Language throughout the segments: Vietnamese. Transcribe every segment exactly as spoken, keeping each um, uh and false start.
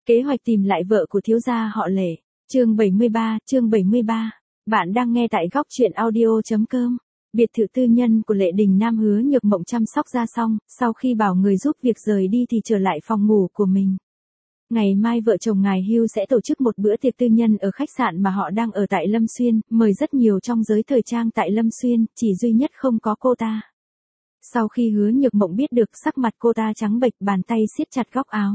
Kế hoạch tìm lại vợ của thiếu gia họ Lệ. Chương bảy mươi ba, chương bảy mươi ba. Bạn đang nghe tại góc truyện audio chấm com. Biệt thự tư nhân của Lệ Đình Nam Hứa Nhược Mộng chăm sóc ra xong, sau khi bảo người giúp việc rời đi thì trở lại phòng ngủ của mình. Ngày mai vợ chồng ngài Hưu sẽ tổ chức một bữa tiệc tư nhân ở khách sạn mà họ đang ở tại Lâm Xuyên, mời rất nhiều trong giới thời trang tại Lâm Xuyên, chỉ duy nhất không có cô ta. Sau khi Hứa Nhược Mộng biết được, sắc mặt cô ta trắng bệch, bàn tay siết chặt góc áo.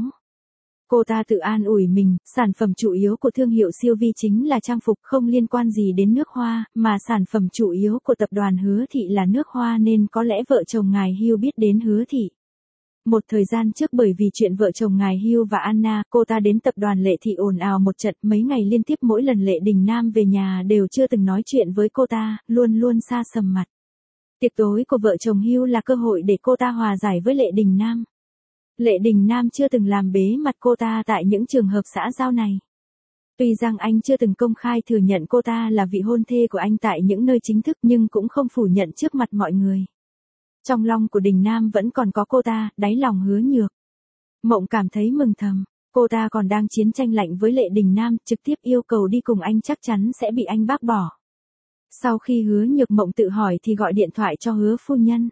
Cô ta tự an ủi mình, sản phẩm chủ yếu của thương hiệu siêu vi chính là trang phục, không liên quan gì đến nước hoa, mà sản phẩm chủ yếu của tập đoàn Hứa Thị là nước hoa, nên có lẽ vợ chồng ngài Hưu biết đến Hứa Thị. Một thời gian trước bởi vì chuyện vợ chồng ngài Hưu và Anna, cô ta đến tập đoàn Lệ Thị ồn ào một trận, mấy ngày liên tiếp mỗi lần Lệ Đình Nam về nhà đều chưa từng nói chuyện với cô ta, luôn luôn xa sầm mặt. Tiệc tối của vợ chồng Hưu là cơ hội để cô ta hòa giải với Lệ Đình Nam. Lệ Đình Nam chưa từng làm bế mặt cô ta tại những trường hợp xã giao này. Tuy rằng anh chưa từng công khai thừa nhận cô ta là vị hôn thê của anh tại những nơi chính thức, nhưng cũng không phủ nhận trước mặt mọi người. Trong lòng của Đình Nam vẫn còn có cô ta, đáy lòng Hứa Nhược Mộng cảm thấy mừng thầm. Cô ta còn đang chiến tranh lạnh với Lệ Đình Nam, trực tiếp yêu cầu đi cùng anh chắc chắn sẽ bị anh bác bỏ. Sau khi Hứa Nhược Mộng tự hỏi thì gọi điện thoại cho Hứa phu nhân.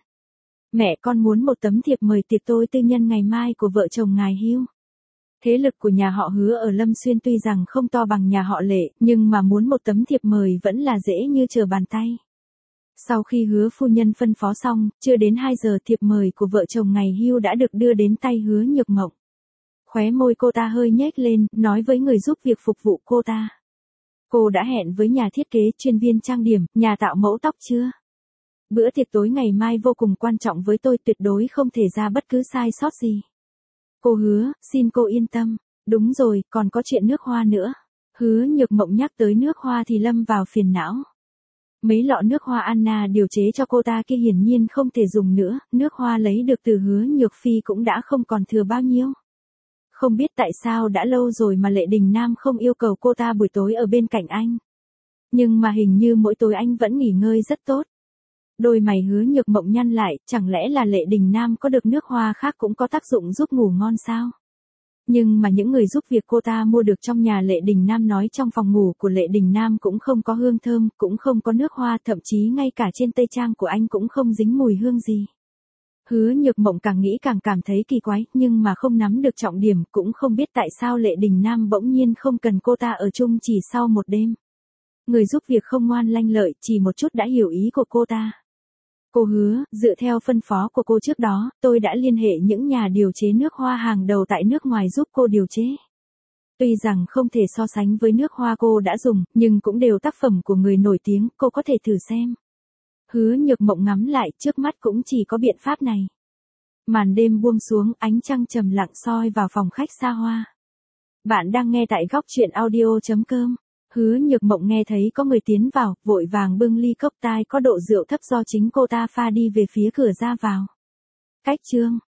Mẹ con muốn một tấm thiệp mời tiệc tối tư nhân ngày mai của vợ chồng ngài Hưu. Thế lực của nhà họ Hứa ở Lâm Xuyên tuy rằng không to bằng nhà họ Lệ, nhưng mà muốn một tấm thiệp mời vẫn là dễ như trở bàn tay. Sau khi Hứa phu nhân phân phó xong, chưa đến hai giờ thiệp mời của vợ chồng ngài Hưu đã được đưa đến tay Hứa Nhược Mộng. Khóe môi cô ta hơi nhếch lên, nói với người giúp việc phục vụ cô ta. Cô đã hẹn với nhà thiết kế, chuyên viên trang điểm, nhà tạo mẫu tóc chưa? Bữa tiệc tối ngày mai vô cùng quan trọng với tôi, tuyệt đối không thể ra bất cứ sai sót gì. Cô hứa, xin cô yên tâm. Đúng rồi, còn có chuyện nước hoa nữa. Hứa Nhược Mộng nhắc tới nước hoa thì lâm vào phiền não. Mấy lọ nước hoa Anna điều chế cho cô ta kia hiển nhiên không thể dùng nữa, nước hoa lấy được từ Hứa Nhược Phi cũng đã không còn thừa bao nhiêu. Không biết tại sao đã lâu rồi mà Lệ Đình Nam không yêu cầu cô ta buổi tối ở bên cạnh anh. Nhưng mà hình như mỗi tối anh vẫn nghỉ ngơi rất tốt. Đôi mày Hứa Nhược Mộng nhăn lại, chẳng lẽ là Lệ Đình Nam có được nước hoa khác cũng có tác dụng giúp ngủ ngon sao? Nhưng mà những người giúp việc cô ta mua được trong nhà Lệ Đình Nam nói trong phòng ngủ của Lệ Đình Nam cũng không có hương thơm, cũng không có nước hoa, thậm chí ngay cả trên tây trang của anh cũng không dính mùi hương gì. Hứa Nhược Mộng càng nghĩ càng cảm thấy kỳ quái, nhưng mà không nắm được trọng điểm, cũng không biết tại sao Lệ Đình Nam bỗng nhiên không cần cô ta ở chung chỉ sau một đêm. Người giúp việc không ngoan lanh lợi, chỉ một chút đã hiểu ý của cô ta. Cô Hứa, dựa theo phân phó của cô trước đó, tôi đã liên hệ những nhà điều chế nước hoa hàng đầu tại nước ngoài giúp cô điều chế. Tuy rằng không thể so sánh với nước hoa cô đã dùng, nhưng cũng đều tác phẩm của người nổi tiếng, cô có thể thử xem. Hứa Nhược Mộng ngắm lại, trước mắt cũng chỉ có biện pháp này. Màn đêm buông xuống, ánh trăng trầm lặng soi vào phòng khách xa hoa. Bạn đang nghe tại góc truyện audio chấm com. Hứa Nhược Mộng nghe thấy có người tiến vào, vội vàng bưng ly cốc tai có độ rượu thấp do chính cô ta pha đi về phía cửa ra vào. Cách chương,